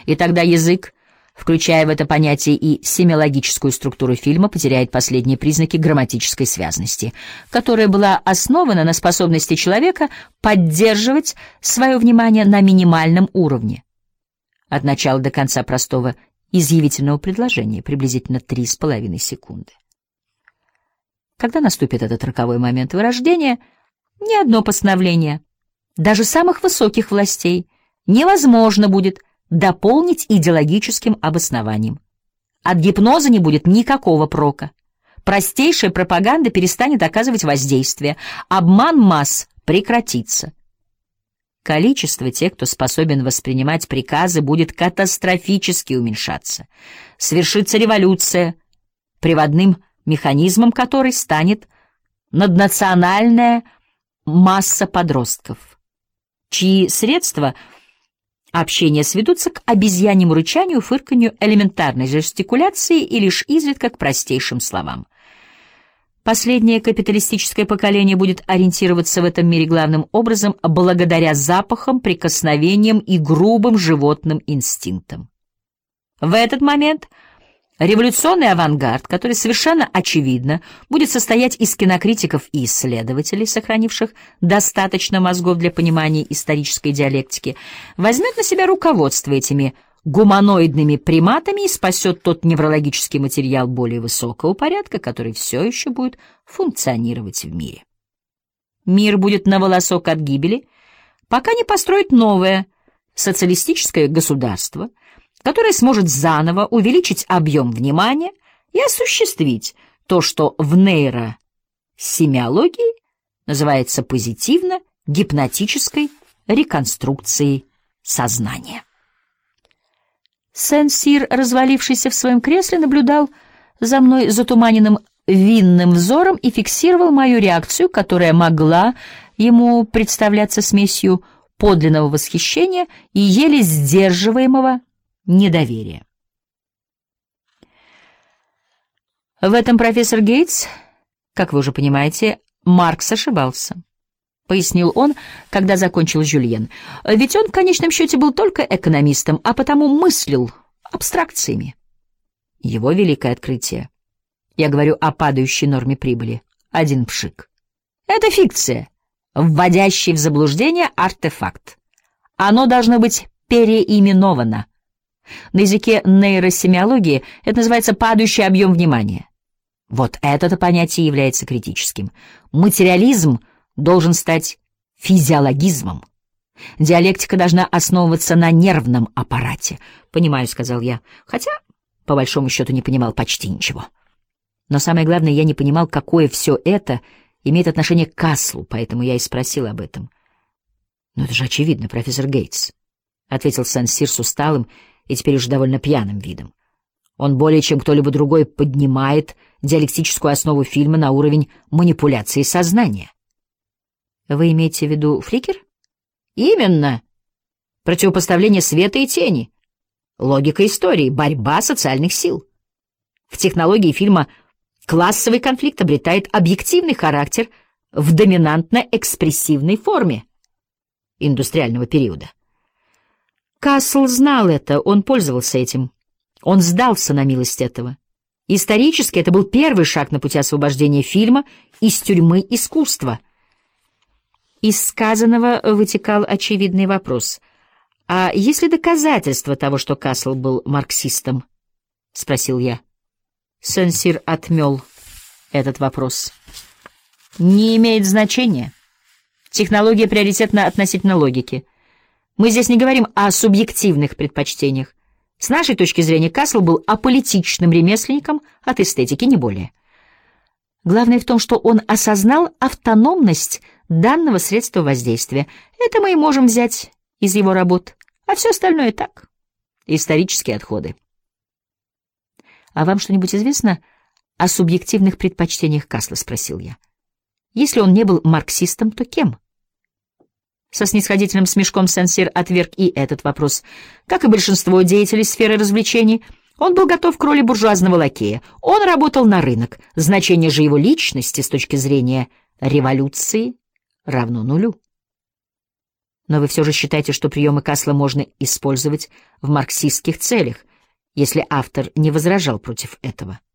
И тогда язык, включая в это понятие и семиологическую структуру фильма, потеряет последние признаки грамматической связности, которая была основана на способности человека поддерживать свое внимание на минимальном уровне. От начала до конца простого изъявительного предложения приблизительно 3,5 секунды. Когда наступит этот роковой момент вырождения, ни одно постановление, даже самых высоких властей, невозможно будет дополнить идеологическим обоснованием. От гипноза не будет никакого прока. Простейшая пропаганда перестанет оказывать воздействие, обман масс прекратится. Количество тех, кто способен воспринимать приказы, будет катастрофически уменьшаться. Свершится революция, приводным механизмом которой станет наднациональная масса подростков, чьи средства общения сведутся к обезьяньему рычанию, фырканью, элементарной жестикуляции и лишь изредка к простейшим словам. Последнее капиталистическое поколение будет ориентироваться в этом мире главным образом благодаря запахам, прикосновениям и грубым животным инстинктам. В этот момент революционный авангард, который совершенно очевидно будет состоять из кинокритиков и исследователей, сохранивших достаточно мозгов для понимания исторической диалектики, возьмет на себя руководство этими гуманоидными приматами и спасет тот неврологический материал более высокого порядка, который все еще будет функционировать в мире. Мир будет на волосок от гибели, пока не построит новое социалистическое государство, которое сможет заново увеличить объем внимания и осуществить то, что в нейросемиологии называется позитивно-гипнотической реконструкцией сознания. Сен-Сир, развалившийся в своем кресле, наблюдал за мной затуманенным винным взором и фиксировал мою реакцию, которая могла ему представляться смесью подлинного восхищения и еле сдерживаемого недоверия. В этом профессор Гейтс, как вы уже понимаете, Маркс ошибался, — пояснил он, когда закончил Жюльен. Ведь он в конечном счете был только экономистом, а потому мыслил абстракциями. Его великое открытие, я говорю о падающей норме прибыли, один пшик. Это фикция, вводящий в заблуждение артефакт. Оно должно быть переименовано. На языке нейросемиологии это называется падающий объем внимания. Вот это-то понятие является критическим. Материализм должен стать физиологизмом. Диалектика должна основываться на нервном аппарате. «Понимаю», — сказал я, хотя, по большому счету, не понимал почти ничего. Но самое главное, я не понимал, какое все это имеет отношение к Каслу, поэтому я и спросил об этом. «Ну это же очевидно, профессор Гейтс», — ответил Сен-Сир с усталым и теперь уже довольно пьяным видом. «Он более чем кто-либо другой поднимает диалектическую основу фильма на уровень манипуляции сознания». Вы имеете в виду фликер? Именно. Противопоставление света и тени. Логика истории, борьба социальных сил. В технологии фильма классовый конфликт обретает объективный характер в доминантно-экспрессивной форме индустриального периода. Касл знал это, он пользовался этим. Он сдался на милость этого. Исторически это был первый шаг на пути освобождения фильма из тюрьмы искусства. Из сказанного вытекал очевидный вопрос. «А есть ли доказательства того, что Касл был марксистом?» — спросил я. Сен-Сир отмел этот вопрос. «Не имеет значения. Технология приоритетна относительно логики. Мы здесь не говорим о субъективных предпочтениях. С нашей точки зрения Касл был аполитичным ремесленником от эстетики, не более. Главное в том, что он осознал автономность данного средства воздействия. Это мы и можем взять из его работ, а все остальное так. Исторические отходы. «А вам что-нибудь известно о субъективных предпочтениях Касла?» — спросил я. «Если он не был марксистом, то кем?» Со снисходительным смешком Сен-Сир отверг и этот вопрос. Как и большинство деятелей сферы развлечений, он был готов к роли буржуазного лакея. Он работал на рынок. Значение же его личности с точки зрения революции равно нулю. Но вы все же считаете, что приемы Касла можно использовать в марксистских целях, если автор не возражал против этого?